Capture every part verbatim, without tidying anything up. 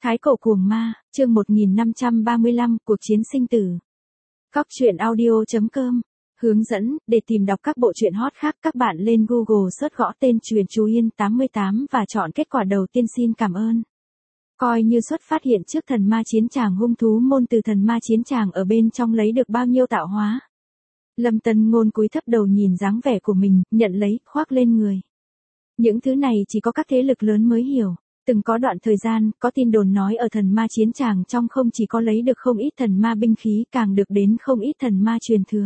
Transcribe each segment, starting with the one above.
Thái cổ cuồng ma, chương một nghìn năm trăm ba mươi lăm, cuộc chiến sinh tử. Cóc truyện audio chấm com. Hướng dẫn, để tìm đọc các bộ truyện hot khác các bạn lên Google search gõ tên Truyện Chú Yên tám mươi tám và chọn kết quả đầu tiên. Xin cảm ơn. Coi như xuất phát hiện trước thần ma chiến tràng, hung thú môn từ thần ma chiến tràng ở bên trong lấy được bao nhiêu tạo hóa. Lâm Tân Ngôn cúi thấp đầu nhìn dáng vẻ của mình, nhận lấy, khoác lên người. Những thứ này chỉ có các thế lực lớn mới hiểu. Từng có đoạn thời gian, có tin đồn nói ở thần ma chiến tràng trong không chỉ có lấy được không ít thần ma binh khí, càng được đến không ít thần ma truyền thừa.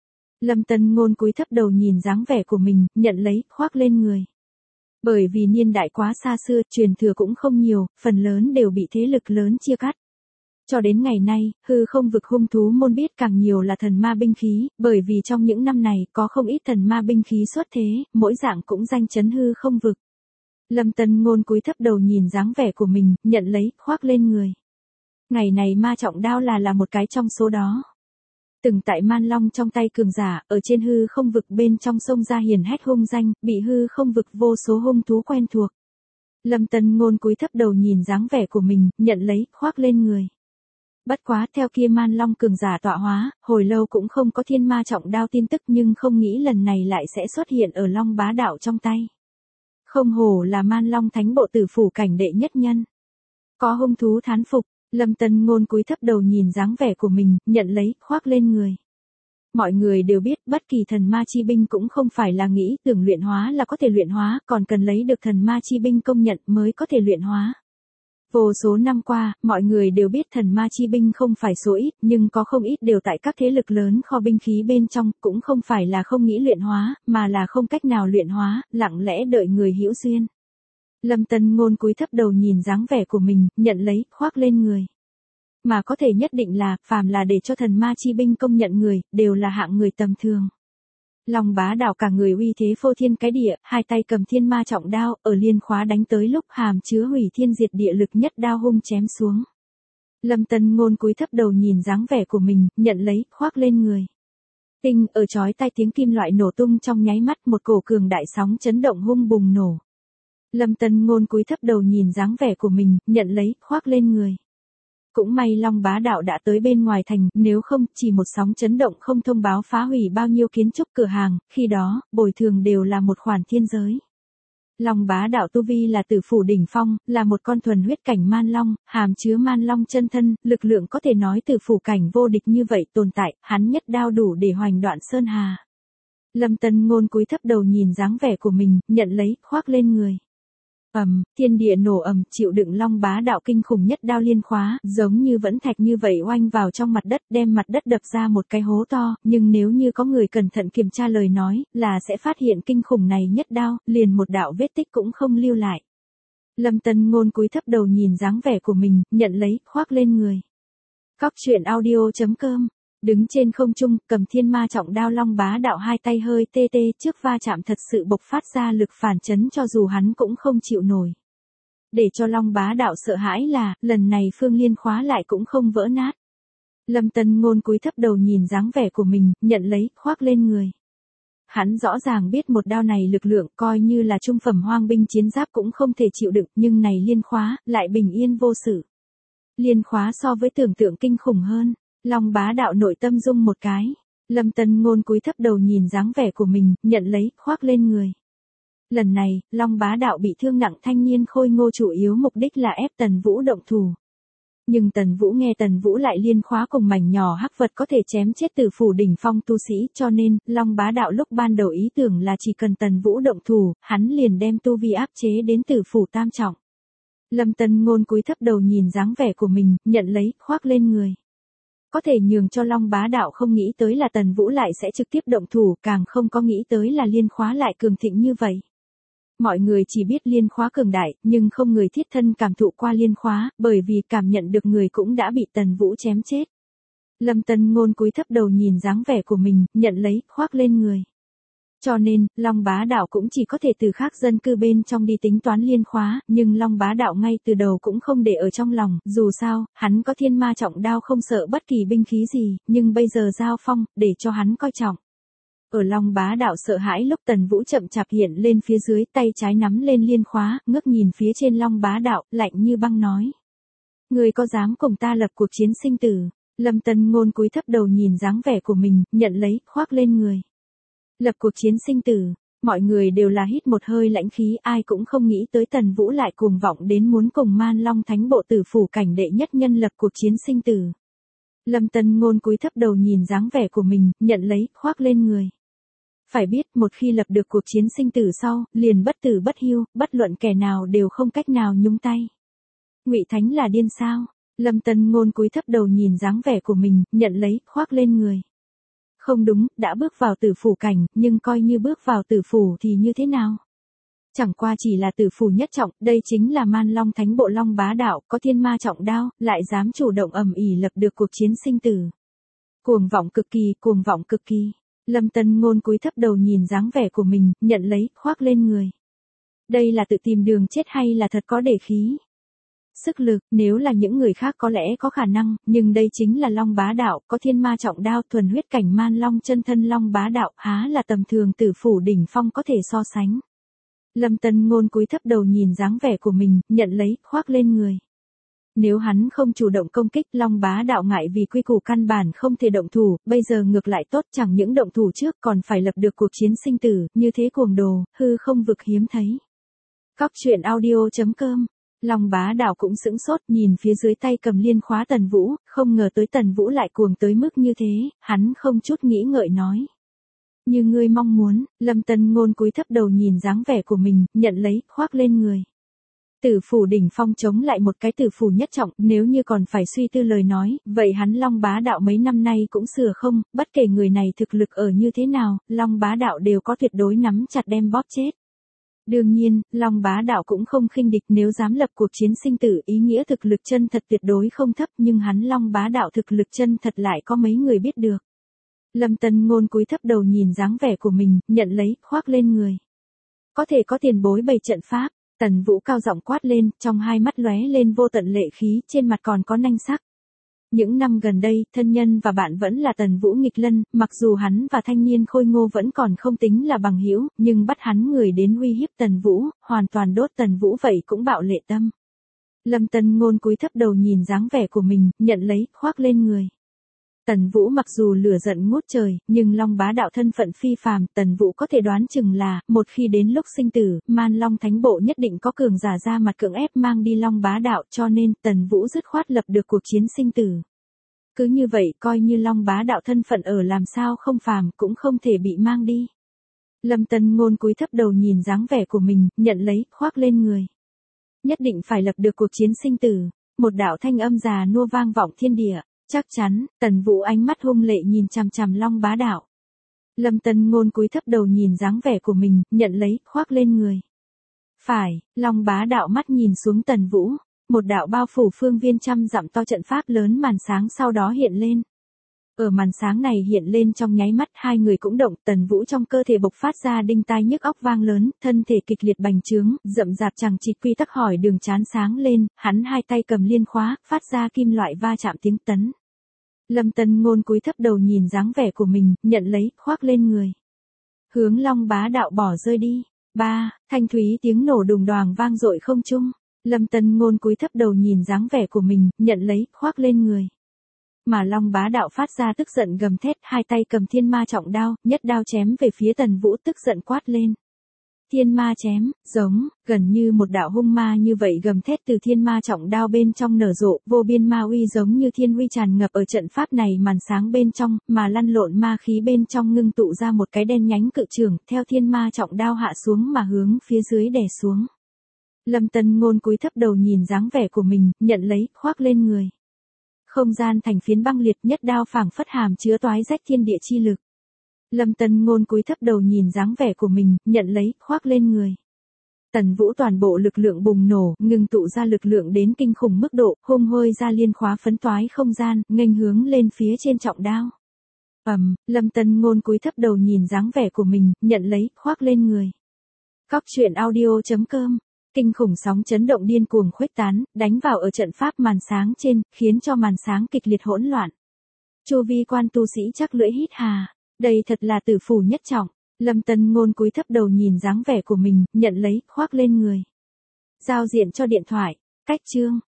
Lâm Tân Ngôn cúi thấp đầu nhìn dáng vẻ của mình, nhận lấy, khoác lên người. Bởi vì niên đại quá xa xưa, truyền thừa cũng không nhiều, phần lớn đều bị thế lực lớn chia cắt. Cho đến ngày nay, hư không vực hung thú môn biết càng nhiều là thần ma binh khí, bởi vì trong những năm này có không ít thần ma binh khí xuất thế, mỗi dạng cũng danh chấn hư không vực. Lâm Tân Ngôn cúi thấp đầu nhìn dáng vẻ của mình, nhận lấy, khoác lên người. Ngày này ma trọng đao là là một cái trong số đó. Từng tại Man Long trong tay cường giả, ở trên hư không vực bên trong sông ra hiển hách hung danh, bị hư không vực vô số hung thú quen thuộc. Lâm Tân Ngôn cúi thấp đầu nhìn dáng vẻ của mình, nhận lấy, khoác lên người. Bất quá theo kia Man Long cường giả tọa hóa, hồi lâu cũng không có thiên ma trọng đao tin tức, nhưng không nghĩ lần này lại sẽ xuất hiện ở Long Bá Đạo trong tay. Không hổ là Man Long thánh bộ tử phủ cảnh đệ nhất nhân. Có hung thú thán phục, Lâm Tân Ngôn cúi thấp đầu nhìn dáng vẻ của mình, nhận lấy, khoác lên người. Mọi người đều biết bất kỳ thần ma chi binh cũng không phải là nghĩ tưởng luyện hóa là có thể luyện hóa, còn cần lấy được thần ma chi binh công nhận mới có thể luyện hóa. Vô số năm qua, mọi người đều biết thần ma chi binh không phải số ít, nhưng có không ít đều tại các thế lực lớn kho binh khí bên trong, cũng không phải là không nghĩ luyện hóa, mà là không cách nào luyện hóa, lặng lẽ đợi người hữu duyên. Lâm Tân Ngôn cúi thấp đầu nhìn dáng vẻ của mình, nhận lấy, khoác lên người. Mà có thể nhất định là, phàm là để cho thần ma chi binh công nhận người, đều là hạng người tầm thường. Long Bá Đạo cả người uy thế phô thiên cái địa, hai tay cầm thiên ma trọng đao, ở liên khóa đánh tới lúc hàm chứa hủy thiên diệt địa lực nhất đao hung chém xuống. Lâm Tân Ngôn cúi thấp đầu nhìn dáng vẻ của mình, nhận lấy, khoác lên người. Tinh ở chói tai tiếng kim loại nổ tung trong nháy mắt, một cổ cường đại sóng chấn động hung bùng nổ. Lâm Tân Ngôn cúi thấp đầu nhìn dáng vẻ của mình, nhận lấy, khoác lên người. Cũng may Long Bá Đạo đã tới bên ngoài thành, nếu không, chỉ một sóng chấn động không thông báo phá hủy bao nhiêu kiến trúc cửa hàng, khi đó, bồi thường đều là một khoản thiên giới. Long Bá Đạo tu vi là tử phủ đỉnh phong, là một con thuần huyết cảnh man long, hàm chứa man long chân thân, lực lượng có thể nói tử phủ cảnh vô địch như vậy tồn tại, hắn nhất đao đủ để hoành đoạn sơn hà. Lâm Tân Ngôn cúi thấp đầu nhìn dáng vẻ của mình, nhận lấy, khoác lên người. Ầm, thiên địa nổ ầm, chịu đựng Long Bá Đạo kinh khủng nhất đao liên khóa, giống như vẫn thạch như vậy oanh vào trong mặt đất, đem mặt đất đập ra một cái hố to, nhưng nếu như có người cẩn thận kiểm tra lời nói, là sẽ phát hiện kinh khủng này nhất đao, liền một đạo vết tích cũng không lưu lại. Lâm Tân Ngôn cúi thấp đầu nhìn dáng vẻ của mình, nhận lấy, khoác lên người. Cóc truyện audio chấm com. Đứng trên không trung, cầm thiên ma trọng đao Long Bá Đạo hai tay hơi tê tê, trước va chạm thật sự bộc phát ra lực phản chấn cho dù hắn cũng không chịu nổi. Để cho Long Bá Đạo sợ hãi là, lần này phương liên khóa lại cũng không vỡ nát. Lâm Tân Ngôn cúi thấp đầu nhìn dáng vẻ của mình, nhận lấy, khoác lên người. Hắn rõ ràng biết một đao này lực lượng coi như là trung phẩm hoang binh chiến giáp cũng không thể chịu đựng, nhưng này liên khóa, lại bình yên vô sự. Liên khóa so với tưởng tượng kinh khủng hơn. Long Bá Đạo nội tâm rung một cái. Lâm Tân Ngôn cúi thấp đầu nhìn dáng vẻ của mình, nhận lấy, khoác lên người. Lần này, Long Bá Đạo bị thương nặng, thanh niên khôi ngô chủ yếu mục đích là ép Tần Vũ động thủ. Nhưng Tần Vũ nghe Tần Vũ lại liên khóa cùng mảnh nhỏ hắc vật có thể chém chết tử phủ đỉnh phong tu sĩ, cho nên, Long Bá Đạo lúc ban đầu ý tưởng là chỉ cần Tần Vũ động thủ, hắn liền đem tu vi áp chế đến tử phủ tam trọng. Lâm Tân Ngôn cúi thấp đầu nhìn dáng vẻ của mình, nhận lấy, khoác lên người. Có thể nhường cho Long Bá Đạo không nghĩ tới là Tần Vũ lại sẽ trực tiếp động thủ, càng không có nghĩ tới là liên khóa lại cường thịnh như vậy. Mọi người chỉ biết liên khóa cường đại, nhưng không người thiết thân cảm thụ qua liên khóa, bởi vì cảm nhận được người cũng đã bị Tần Vũ chém chết. Lâm Tân Ngôn cúi thấp đầu nhìn dáng vẻ của mình, nhận lấy, khoác lên người. Cho nên, Long Bá Đạo cũng chỉ có thể từ khác dân cư bên trong đi tính toán liên khóa, nhưng Long Bá Đạo ngay từ đầu cũng không để ở trong lòng, dù sao, hắn có thiên ma trọng đao không sợ bất kỳ binh khí gì, nhưng bây giờ giao phong, để cho hắn coi trọng. Ở Long Bá Đạo sợ hãi lúc Tần Vũ chậm chạp hiện lên phía dưới, tay trái nắm lên liên khóa, ngước nhìn phía trên Long Bá Đạo, lạnh như băng nói. Ngươi có dám cùng ta lập cuộc chiến sinh tử? Lâm Tân Ngôn cúi thấp đầu nhìn dáng vẻ của mình, nhận lấy, khoác lên người. Lập cuộc chiến sinh tử, mọi người đều là hít một hơi lãnh khí, ai cũng không nghĩ tới Tần Vũ lại cuồng vọng đến muốn cùng Man Long Thánh Bộ Tử Phủ cảnh đệ nhất nhân lập cuộc chiến sinh tử. Lâm Tân Ngôn cúi thấp đầu nhìn dáng vẻ của mình, nhận lấy, khoác lên người. Phải biết, một khi lập được cuộc chiến sinh tử sau, liền bất tử bất hiu, bất luận kẻ nào đều không cách nào nhúng tay. Ngụy Thánh là điên sao? Lâm Tân Ngôn cúi thấp đầu nhìn dáng vẻ của mình, nhận lấy, khoác lên người. Không đúng, đã bước vào tử phủ cảnh, nhưng coi như bước vào tử phủ thì như thế nào? Chẳng qua chỉ là tử phủ nhất trọng, đây chính là Man Long Thánh Bộ Long Bá Đạo, có thiên ma trọng đao, lại dám chủ động ầm ĩ lập được cuộc chiến sinh tử. Cuồng vọng cực kỳ, cuồng vọng cực kỳ. Lâm Tân Ngôn cúi thấp đầu nhìn dáng vẻ của mình, nhận lấy, khoác lên người. Đây là tự tìm đường chết hay là thật có để khí? Sức lực, nếu là những người khác có lẽ có khả năng, nhưng đây chính là Long Bá Đạo, có thiên ma trọng đao, thuần huyết cảnh Man Long chân thân Long Bá Đạo, há là tầm thường tử phủ đỉnh phong có thể so sánh. Lâm Tân Ngôn cúi thấp đầu nhìn dáng vẻ của mình, nhận lấy, khoác lên người. Nếu hắn không chủ động công kích, Long Bá Đạo ngại vì quy củ căn bản không thể động thủ, bây giờ ngược lại tốt, chẳng những động thủ trước còn phải lập được cuộc chiến sinh tử, như thế cuồng đồ, hư không vực hiếm thấy. Cóc truyện audio chấm com. Long Bá Đạo cũng sững sốt, nhìn phía dưới tay cầm liên khóa Tần Vũ, không ngờ tới Tần Vũ lại cuồng tới mức như thế, hắn không chút nghĩ ngợi nói. Như ngươi mong muốn. Lâm Tân Ngôn cúi thấp đầu nhìn dáng vẻ của mình, nhận lấy, khoác lên người. Tử phủ đỉnh phong chống lại một cái tử phủ nhất trọng, nếu như còn phải suy tư lời nói, vậy hắn Long Bá Đạo mấy năm nay cũng sửa không, bất kể người này thực lực ở như thế nào, Long Bá Đạo đều có tuyệt đối nắm chặt đem bóp chết. Đương nhiên, Long Bá Đạo cũng không khinh địch, nếu dám lập cuộc chiến sinh tử, ý nghĩa thực lực chân thật tuyệt đối không thấp, nhưng hắn Long Bá Đạo thực lực chân thật lại có mấy người biết được. Lâm Tân Ngôn cúi thấp đầu nhìn dáng vẻ của mình, nhận lấy, khoác lên người. Có thể có tiền bối bày trận pháp. Tần Vũ cao giọng quát lên, trong hai mắt lóe lên vô tận lệ khí, trên mặt còn có nanh sắc. Những năm gần đây, thân nhân và bạn vẫn là Tần Vũ nghịch lân, mặc dù hắn và thanh niên khôi ngô vẫn còn không tính là bằng hữu, nhưng bắt hắn người đến uy hiếp Tần Vũ, hoàn toàn đốt Tần Vũ vậy cũng bạo lệ tâm. Lâm Tân Ngôn cúi thấp đầu nhìn dáng vẻ của mình, nhận lấy, khoác lên người. Tần Vũ mặc dù lửa giận ngút trời, nhưng Long Bá Đạo thân phận phi phàm, Tần Vũ có thể đoán chừng là, một khi đến lúc sinh tử, Man Long Thánh Bộ nhất định có cường giả ra mặt cưỡng ép mang đi Long Bá Đạo, cho nên Tần Vũ dứt khoát lập được cuộc chiến sinh tử. Cứ như vậy, coi như Long Bá Đạo thân phận ở làm sao không phàm, cũng không thể bị mang đi. Lâm Tân Ngôn cúi thấp đầu nhìn dáng vẻ của mình, nhận lấy, khoác lên người. Nhất định phải lập được cuộc chiến sinh tử. Một đạo thanh âm già nua vang vọng thiên địa. Chắc chắn. Tần Vũ ánh mắt hung lệ nhìn chằm chằm Long Bá Đạo. Lâm Tân Ngôn cúi thấp đầu nhìn dáng vẻ của mình, nhận lấy, khoác lên người. Phải. Long Bá Đạo mắt nhìn xuống Tần Vũ. Một đạo bao phủ phương viên trăm dặm to trận pháp lớn màn sáng sau đó hiện lên. Ở màn sáng này hiện lên trong nháy mắt, hai người cũng động, Tần Vũ trong cơ thể bộc phát ra đinh tai nhức óc vang lớn, thân thể kịch liệt bành trướng, rậm rạp chằng chịt quy tắc hỏi đường chán sáng lên, hắn hai tay cầm liên khóa, phát ra kim loại va chạm tiếng tấn. Lâm Tân Ngôn cúi thấp đầu nhìn dáng vẻ của mình, nhận lấy, khoác lên người. Hướng Long Bá Đạo bỏ rơi đi. Ba, thanh thúy tiếng nổ đùng đoàng vang dội không trung. Lâm Tân Ngôn cúi thấp đầu nhìn dáng vẻ của mình, nhận lấy, khoác lên người. Mà Long Bá Đạo phát ra tức giận gầm thét, hai tay cầm thiên ma trọng đao, nhất đao chém về phía Tần Vũ, tức giận quát lên. Thiên ma chém, giống, gần như một đạo hung ma như vậy gầm thét từ thiên ma trọng đao bên trong nở rộ, vô biên ma uy giống như thiên uy tràn ngập ở trận pháp này màn sáng bên trong, mà lăn lộn ma khí bên trong ngưng tụ ra một cái đen nhánh cự trường, theo thiên ma trọng đao hạ xuống mà hướng phía dưới đè xuống. Lâm Tân Ngôn cúi thấp đầu nhìn dáng vẻ của mình, nhận lấy, khoác lên người. Không gian thành phiến băng liệt, nhất đao phảng phất hàm chứa toái rách thiên địa chi lực. Lâm Tân Ngôn cúi thấp đầu nhìn dáng vẻ của mình, nhận lấy, khoác lên người. Tần Vũ toàn bộ lực lượng bùng nổ, ngừng tụ ra lực lượng đến kinh khủng mức độ, hung hôi ra liên khóa phấn toái không gian, nghênh hướng lên phía trên trọng đao. Ầm, um, Lâm Tân Ngôn cúi thấp đầu nhìn dáng vẻ của mình, nhận lấy, khoác lên người. Cóc truyện audio chấm com. Kinh khủng sóng chấn động điên cuồng khuếch tán, đánh vào ở trận pháp màn sáng trên, khiến cho màn sáng kịch liệt hỗn loạn. Chu vi quan tu sĩ chắc lưỡi hít hà, đây thật là tử phủ nhất trọng. Lâm Tân Ngôn cúi thấp đầu nhìn dáng vẻ của mình, nhận lấy, khoác lên người. Giao diện cho điện thoại, cách chương.